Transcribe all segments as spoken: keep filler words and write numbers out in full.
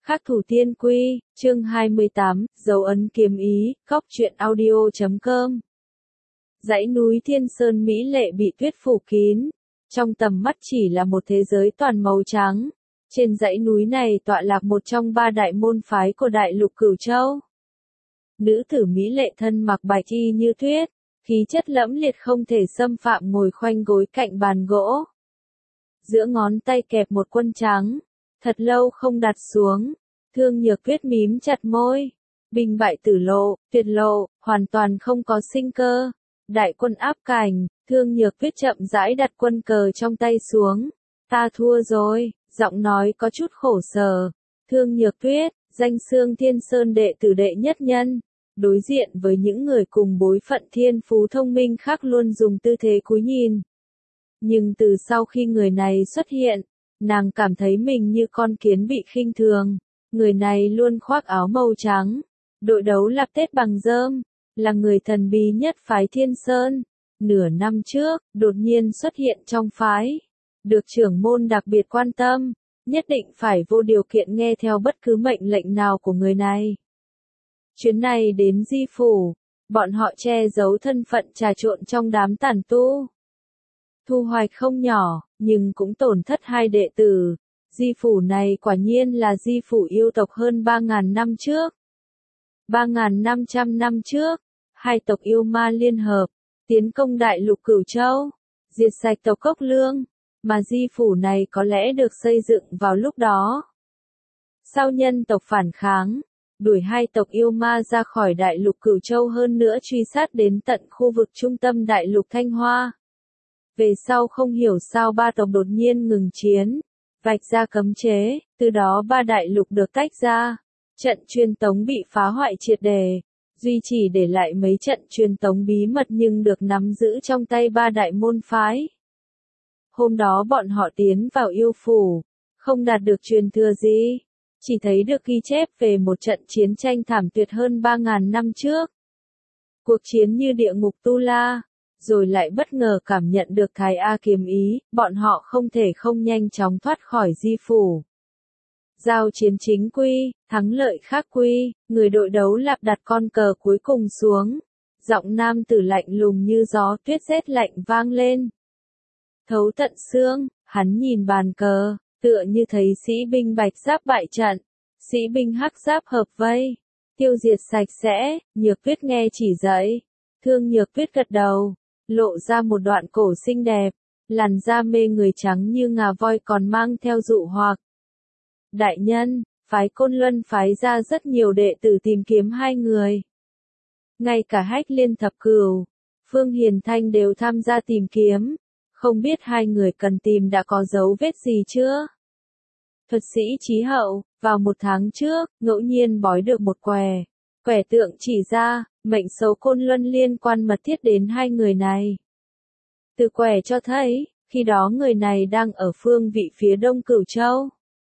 Khắc thủ tiên quy, chương hai mươi tám, dấu ấn kiếm ý, cóc truyện audio chấm com. Dãy núi Thiên Sơn mỹ lệ bị tuyết phủ kín, trong tầm mắt chỉ là một thế giới toàn màu trắng. Trên dãy núi này tọa lạc một trong ba đại môn phái của đại lục Cửu Châu. Nữ tử mỹ lệ thân mặc bạch y như tuyết, khí chất lẫm liệt không thể xâm phạm ngồi khoanh gối cạnh bàn gỗ. Giữa ngón tay kẹp một quân trắng, thật lâu không đặt xuống. Thương Nhược Tuyết mím chặt môi. Binh bại tử lộ, tuyệt lộ, hoàn toàn không có sinh cơ. Đại quân áp cảnh, Thương Nhược Tuyết chậm rãi đặt quân cờ trong tay xuống. Ta thua rồi, giọng nói có chút khổ sở. Thương Nhược Tuyết, danh xưng Thiên Sơn đệ tử đệ nhất nhân. Đối diện với những người cùng bối phận thiên phú thông minh khác luôn dùng tư thế cúi nhìn. Nhưng từ sau khi người này xuất hiện, nàng cảm thấy mình như con kiến bị khinh thường. Người này luôn khoác áo màu trắng, đội đấu lạp tết bằng rơm, là người thần bí nhất phái Thiên Sơn. Nửa năm trước, đột nhiên xuất hiện trong phái, được trưởng môn đặc biệt quan tâm, nhất định phải vô điều kiện nghe theo bất cứ mệnh lệnh nào của người này. Chuyến này đến Di Phủ, bọn họ che giấu thân phận trà trộn trong đám tản tu. Thu hoạch không nhỏ, nhưng cũng tổn thất hai đệ tử. Di Phủ này quả nhiên là Di Phủ yêu tộc hơn ba ngàn năm trước. ba nghìn năm trăm năm trước, hai tộc yêu ma liên hợp, tiến công đại lục Cửu Châu, diệt sạch tộc Cốc Lương, mà Di Phủ này có lẽ được xây dựng vào lúc đó. Sau nhân tộc phản kháng, đuổi hai tộc yêu ma ra khỏi đại lục Cửu Châu hơn nữa truy sát đến tận khu vực trung tâm đại lục Thanh Hoa. Về sau không hiểu sao ba tộc đột nhiên ngừng chiến, vạch ra cấm chế, từ đó ba đại lục được tách ra. Trận truyền tống bị phá hoại triệt đề, duy chỉ để lại mấy trận truyền tống bí mật nhưng được nắm giữ trong tay ba đại môn phái. Hôm đó bọn họ tiến vào yêu phủ, không đạt được truyền thừa gì, chỉ thấy được ghi chép về một trận chiến tranh thảm tuyệt hơn ba ngàn năm trước. Cuộc chiến như địa ngục Tu La. Rồi lại bất ngờ cảm nhận được Thái A kiếm ý, bọn họ không thể không nhanh chóng thoát khỏi Di Phủ. Giao chiến chính quy, thắng lợi khác quy, người đội đấu lạp đặt con cờ cuối cùng xuống. Giọng nam tử lạnh lùng như gió tuyết rét lạnh vang lên. Thấu tận xương, hắn nhìn bàn cờ, tựa như thấy sĩ binh bạch giáp bại trận, sĩ binh hắc giáp hợp vây, tiêu diệt sạch sẽ. Nhược Tuyết nghe chỉ dạy, Thương Nhược Tuyết gật đầu. Lộ ra một đoạn cổ xinh đẹp, làn da mê người trắng như ngà voi còn mang theo dụ hoặc. Đại nhân, phái Côn Luân phái ra rất nhiều đệ tử tìm kiếm hai người. Ngay cả Hách Liên Thập Cửu, Phương Hiền Thanh đều tham gia tìm kiếm, không biết hai người cần tìm đã có dấu vết gì chưa? Thuật sĩ Chí Hậu, vào một tháng trước, ngẫu nhiên bói được một quẻ. Quẻ tượng chỉ ra, mệnh số Côn Luân liên quan mật thiết đến hai người này. Từ quẻ cho thấy, khi đó người này đang ở phương vị phía đông Cửu Châu.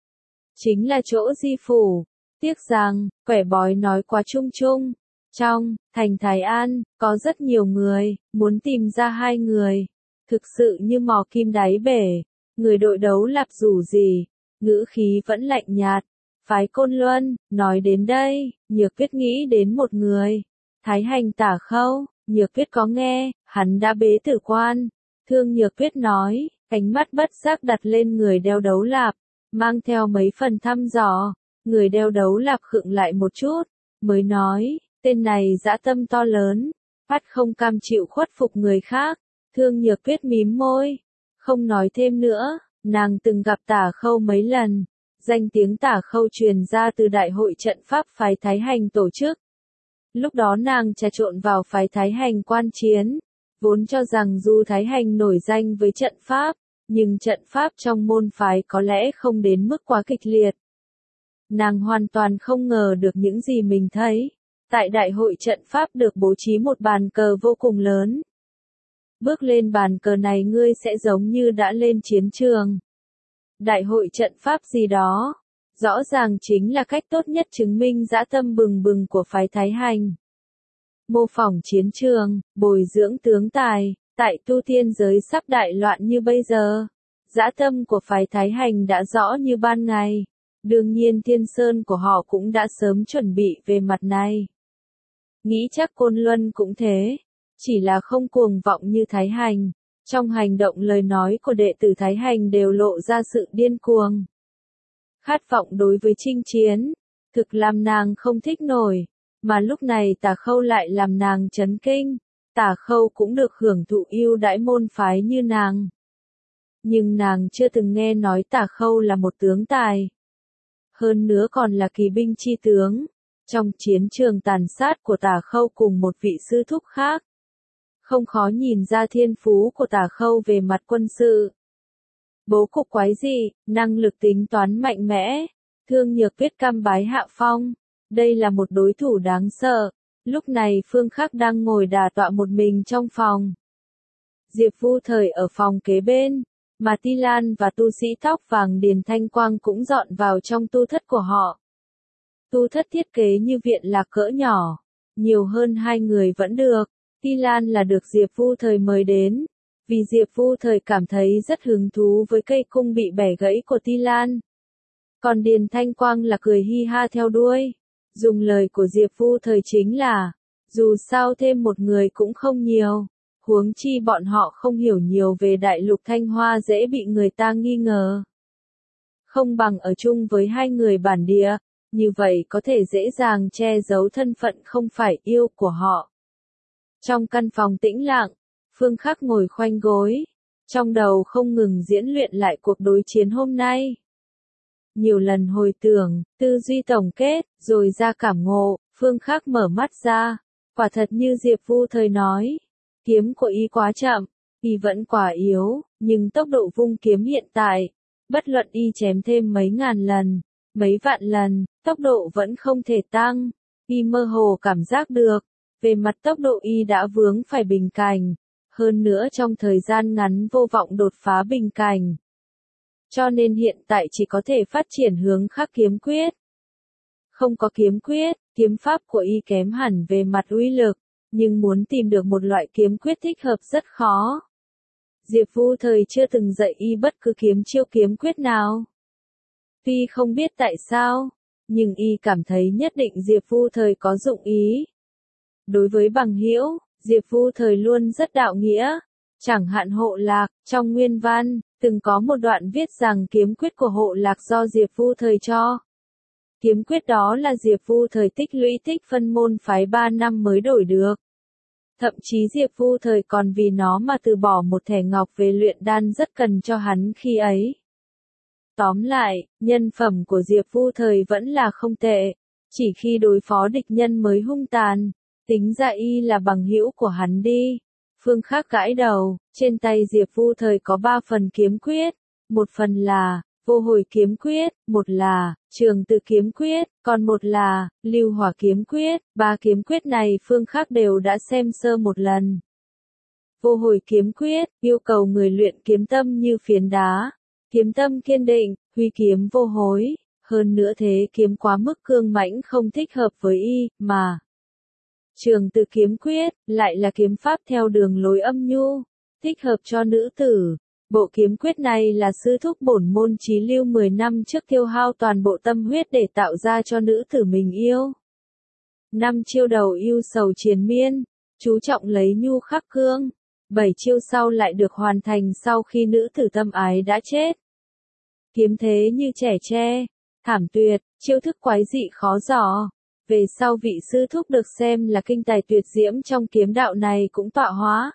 Chính là chỗ Di Phủ. Tiếc rằng, quẻ bói nói quá chung chung. Trong, thành Thái An, có rất nhiều người, muốn tìm ra hai người. Thực sự như mò kim đáy bể. Người đội đấu lạp dù gì, ngữ khí vẫn lạnh nhạt. Phái Côn Luân, nói đến đây, Nhược Tuyết nghĩ đến một người. Thái Hành Tả Khâu, Nhược Tuyết có nghe, hắn đã bế tử quan. Thương Nhược Tuyết nói, ánh mắt bất giác đặt lên người đeo đấu lạp, mang theo mấy phần thăm dò. Người đeo đấu lạp khựng lại một chút, mới nói, tên này dã tâm to lớn, phát không cam chịu khuất phục người khác. Thương Nhược Tuyết mím môi, không nói thêm nữa, nàng từng gặp Tả Khâu mấy lần. Danh tiếng Tả Khâu truyền ra từ đại hội trận pháp phái Thái Hành tổ chức. Lúc đó nàng trà trộn vào phái Thái Hành quan chiến, vốn cho rằng dù Thái Hành nổi danh với trận pháp, nhưng trận pháp trong môn phái có lẽ không đến mức quá kịch liệt. Nàng hoàn toàn không ngờ được những gì mình thấy. Tại đại hội trận pháp được bố trí một bàn cờ vô cùng lớn. Bước lên bàn cờ này ngươi sẽ giống như đã lên chiến trường. Đại hội trận pháp gì đó, rõ ràng chính là cách tốt nhất chứng minh dã tâm bừng bừng của phái Thái Hành. Mô phỏng chiến trường, bồi dưỡng tướng tài, tại tu tiên giới sắp đại loạn như bây giờ. Dã tâm của phái Thái Hành đã rõ như ban ngày. Đương nhiên Thiên Sơn của họ cũng đã sớm chuẩn bị về mặt này. Nghĩ chắc Côn Luân cũng thế, chỉ là không cuồng vọng như Thái Hành. Trong hành động lời nói của đệ tử Thái Hành đều lộ ra sự điên cuồng. Khát vọng đối với chinh chiến, thực làm nàng không thích nổi, mà lúc này Tả Khâu lại làm nàng chấn kinh. Tả Khâu cũng được hưởng thụ ưu đãi môn phái như nàng. Nhưng nàng chưa từng nghe nói Tả Khâu là một tướng tài. Hơn nữa còn là kỳ binh chi tướng. Trong chiến trường tàn sát của Tả Khâu cùng một vị sư thúc khác. Không khó nhìn ra thiên phú của Tả Khâu về mặt quân sự. Bố cục quái dị, năng lực tính toán mạnh mẽ, thương nhược biết cam bái hạ phong. Đây là một đối thủ đáng sợ. Lúc này Phương Khắc đang ngồi đả tọa một mình trong phòng. Diệp Vu Thời ở phòng kế bên, mà Ti Lan và tu sĩ tóc vàng Điền Thanh Quang cũng dọn vào trong tu thất của họ. Tu thất thiết kế như viện lạc cỡ nhỏ, nhiều hơn hai người vẫn được. Ti Lan là được Diệp Vu Thời mời đến, vì Diệp Vu Thời cảm thấy rất hứng thú với cây cung bị bẻ gãy của Ti Lan. Còn Điền Thanh Quang là cười hi ha theo đuôi. Dùng lời của Diệp Vu Thời chính là, dù sao thêm một người cũng không nhiều, huống chi bọn họ không hiểu nhiều về đại lục Thanh Hoa dễ bị người ta nghi ngờ. Không bằng ở chung với hai người bản địa, như vậy có thể dễ dàng che giấu thân phận không phải yêu của họ. Trong căn phòng tĩnh lặng, Phương Khắc ngồi khoanh gối, trong đầu không ngừng diễn luyện lại cuộc đối chiến hôm nay. Nhiều lần hồi tưởng, tư duy tổng kết, rồi ra cảm ngộ, Phương Khắc mở mắt ra, quả thật như Diệp Vu Thời nói, kiếm của y quá chậm, y vẫn quá yếu, nhưng tốc độ vung kiếm hiện tại, bất luận y chém thêm mấy ngàn lần, mấy vạn lần, tốc độ vẫn không thể tăng, y mơ hồ cảm giác được, về mặt tốc độ y đã vướng phải bình cảnh, hơn nữa trong thời gian ngắn vô vọng đột phá bình cảnh. Cho nên hiện tại chỉ có thể phát triển hướng khắc kiếm quyết. Không có kiếm quyết, kiếm pháp của y kém hẳn về mặt uy lực, nhưng muốn tìm được một loại kiếm quyết thích hợp rất khó. Diệp Vu Thời chưa từng dạy y bất cứ kiếm chiêu kiếm quyết nào. Tuy không biết tại sao, nhưng y cảm thấy nhất định Diệp Vu Thời có dụng ý. Đối với bằng hữu, Diệp Vu Thời luôn rất đạo nghĩa. Chẳng hạn Hộ Lạc, trong nguyên văn, từng có một đoạn viết rằng kiếm quyết của Hộ Lạc do Diệp Vu Thời cho. Kiếm quyết đó là Diệp Vu Thời tích lũy tích phân môn phái ba năm mới đổi được. Thậm chí Diệp Vu Thời còn vì nó mà từ bỏ một thẻ ngọc về luyện đan rất cần cho hắn khi ấy. Tóm lại, nhân phẩm của Diệp Vu Thời vẫn là không tệ, chỉ khi đối phó địch nhân mới hung tàn, tính ra y là bằng hữu của hắn đi. Phương Khắc gãi đầu, trên tay Diệp Vu Thời có ba phần kiếm quyết, một phần là vô hồi kiếm quyết, một là trường tự kiếm quyết, còn một là lưu hỏa kiếm quyết. Ba kiếm quyết này Phương Khắc đều đã xem sơ một lần. Vô hồi kiếm quyết yêu cầu người luyện kiếm tâm như phiến đá, kiếm tâm kiên định, huy kiếm vô hối. Hơn nữa thế kiếm quá mức cương mãnh không thích hợp với y, mà trường tự kiếm quyết lại là kiếm pháp theo đường lối âm nhu, thích hợp cho nữ tử. Bộ kiếm quyết này là sư thúc bổn môn Chí Lưu mười năm trước tiêu hao toàn bộ tâm huyết để tạo ra cho nữ tử mình yêu. Năm chiêu đầu yêu sầu triền miên, chú trọng lấy nhu khắc cương. Bảy chiêu sau lại được hoàn thành sau khi nữ tử tâm ái đã chết. Kiếm thế như trẻ tre, thảm tuyệt, chiêu thức quái dị khó dò. Về sau vị sư thúc được xem là kinh tài tuyệt diễm trong kiếm đạo này cũng tọa hóa.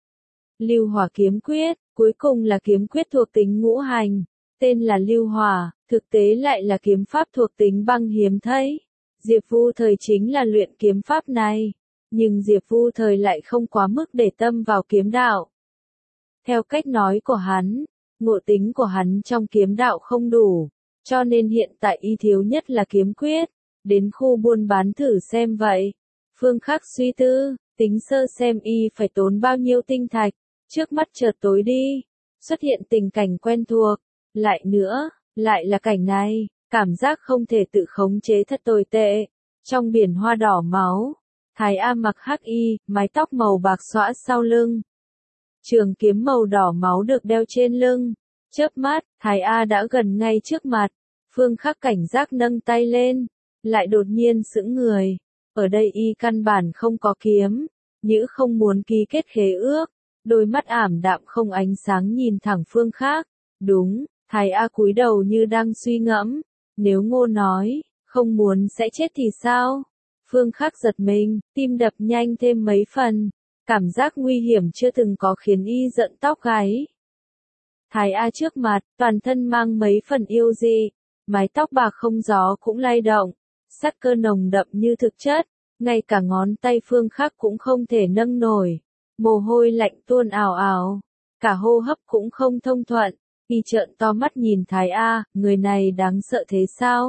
Lưu hỏa kiếm quyết, cuối cùng là kiếm quyết thuộc tính ngũ hành, tên là lưu hỏa, thực tế lại là kiếm pháp thuộc tính băng hiếm thấy. Diệp Vu Thời chính là luyện kiếm pháp này, nhưng Diệp Vu Thời lại không quá mức để tâm vào kiếm đạo. Theo cách nói của hắn, ngộ tính của hắn trong kiếm đạo không đủ, cho nên hiện tại y thiếu nhất là kiếm quyết. Đến khu buôn bán thử xem vậy. Phương Khắc suy tư, tính sơ xem y phải tốn bao nhiêu tinh thạch. Trước mắt chợt tối đi, xuất hiện tình cảnh quen thuộc. Lại nữa, lại là cảnh này, cảm giác không thể tự khống chế thật tồi tệ. Trong biển hoa đỏ máu, Thái A mặc hắc y, mái tóc màu bạc xõa sau lưng. Trường kiếm màu đỏ máu được đeo trên lưng. Chớp mắt, Thái A đã gần ngay trước mặt. Phương Khắc cảnh giác nâng tay lên, lại đột nhiên sững người. Ở đây y căn bản không có kiếm, Nhữ không muốn ký kết khế ước, đôi mắt ảm đạm không ánh sáng nhìn thẳng Phương Khắc. Đúng, Thái A cúi đầu như đang suy ngẫm, nếu Ngô nói, không muốn sẽ chết thì sao? Phương Khắc giật mình, tim đập nhanh thêm mấy phần, cảm giác nguy hiểm chưa từng có khiến y giận tóc gáy. Thái A trước mặt, toàn thân mang mấy phần yêu dị, mái tóc bạc không gió cũng lay động, sát cơ nồng đậm như thực chất, ngay cả ngón tay Phương Khắc cũng không thể nâng nổi, mồ hôi lạnh tuôn ào ào, cả hô hấp cũng không thông thuận, y trợn to mắt nhìn Thái A, người này đáng sợ thế sao?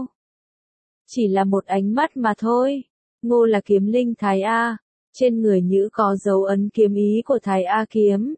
Chỉ là một ánh mắt mà thôi. Ngô là kiếm linh Thái A, trên người Nhữ có dấu ấn kiếm ý của Thái A kiếm.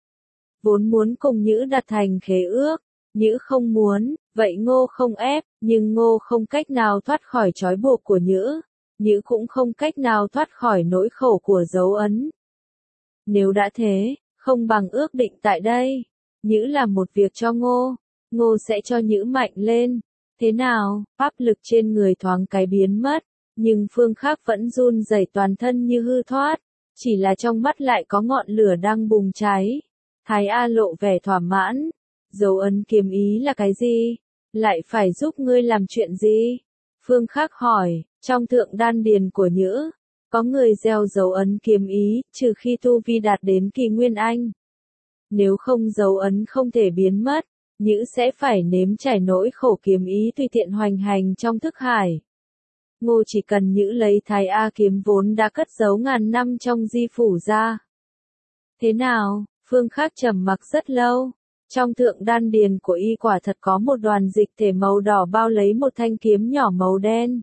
Vốn muốn cùng Nhữ đặt thành khế ước, Nhữ không muốn, vậy Ngô không ép, nhưng Ngô không cách nào thoát khỏi trói buộc của Nhữ, Nhữ cũng không cách nào thoát khỏi nỗi khổ của dấu ấn. Nếu đã thế, không bằng ước định tại đây, Nhữ làm một việc cho Ngô, Ngô sẽ cho Nhữ mạnh lên. Thế nào, pháp lực trên người thoáng cái biến mất, nhưng Phương Khắc vẫn run rẩy toàn thân như hư thoát, chỉ là trong mắt lại có ngọn lửa đang bùng cháy. Thái A lộ vẻ thỏa mãn, dấu ấn kiếm ý là cái gì? Lại phải giúp ngươi làm chuyện gì? Phương Khắc hỏi, trong thượng đan điền của Nhữ, có người gieo dấu ấn kiếm ý, trừ khi tu vi đạt đến kỳ nguyên anh. Nếu không dấu ấn không thể biến mất, Nhữ sẽ phải nếm trải nỗi khổ kiếm ý tùy tiện hoành hành trong thức hải. Ngô chỉ cần Nhữ lấy Thái A kiếm vốn đã cất giấu ngàn năm trong di phủ ra. Thế nào? Phương Khắc trầm mặc rất lâu. Trong thượng đan điền của y quả thật có một đoàn dịch thể màu đỏ bao lấy một thanh kiếm nhỏ màu đen.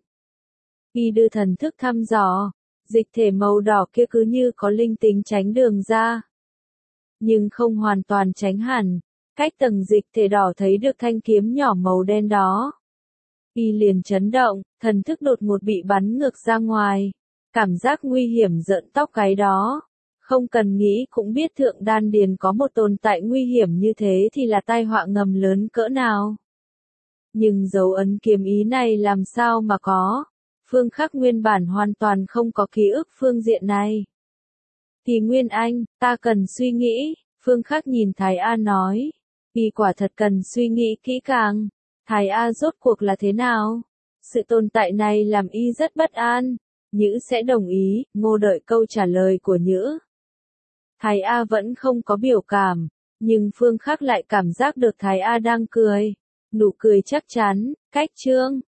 Y đưa thần thức thăm dò, dịch thể màu đỏ kia cứ như có linh tính tránh đường ra. Nhưng không hoàn toàn tránh hẳn, cách tầng dịch thể đỏ thấy được thanh kiếm nhỏ màu đen đó. Y liền chấn động, thần thức đột ngột bị bắn ngược ra ngoài. Cảm giác nguy hiểm rợn tóc gáy đó. Không cần nghĩ cũng biết thượng đan điền có một tồn tại nguy hiểm như thế thì là tai họa ngầm lớn cỡ nào. Nhưng dấu ấn kiếm ý này làm sao mà có? Phương Khắc nguyên bản hoàn toàn không có ký ức phương diện này. Thì Nguyên Anh, ta cần suy nghĩ, Phương Khắc nhìn Thái A nói. Y quả thật cần suy nghĩ kỹ càng. Thái A rốt cuộc là thế nào? Sự tồn tại này làm y rất bất an. Nhữ sẽ đồng ý, Ngô đợi câu trả lời của Nhữ. Thái A vẫn không có biểu cảm, nhưng Phương Khắc lại cảm giác được Thái A đang cười. Nụ cười chắc chắn, cách trương,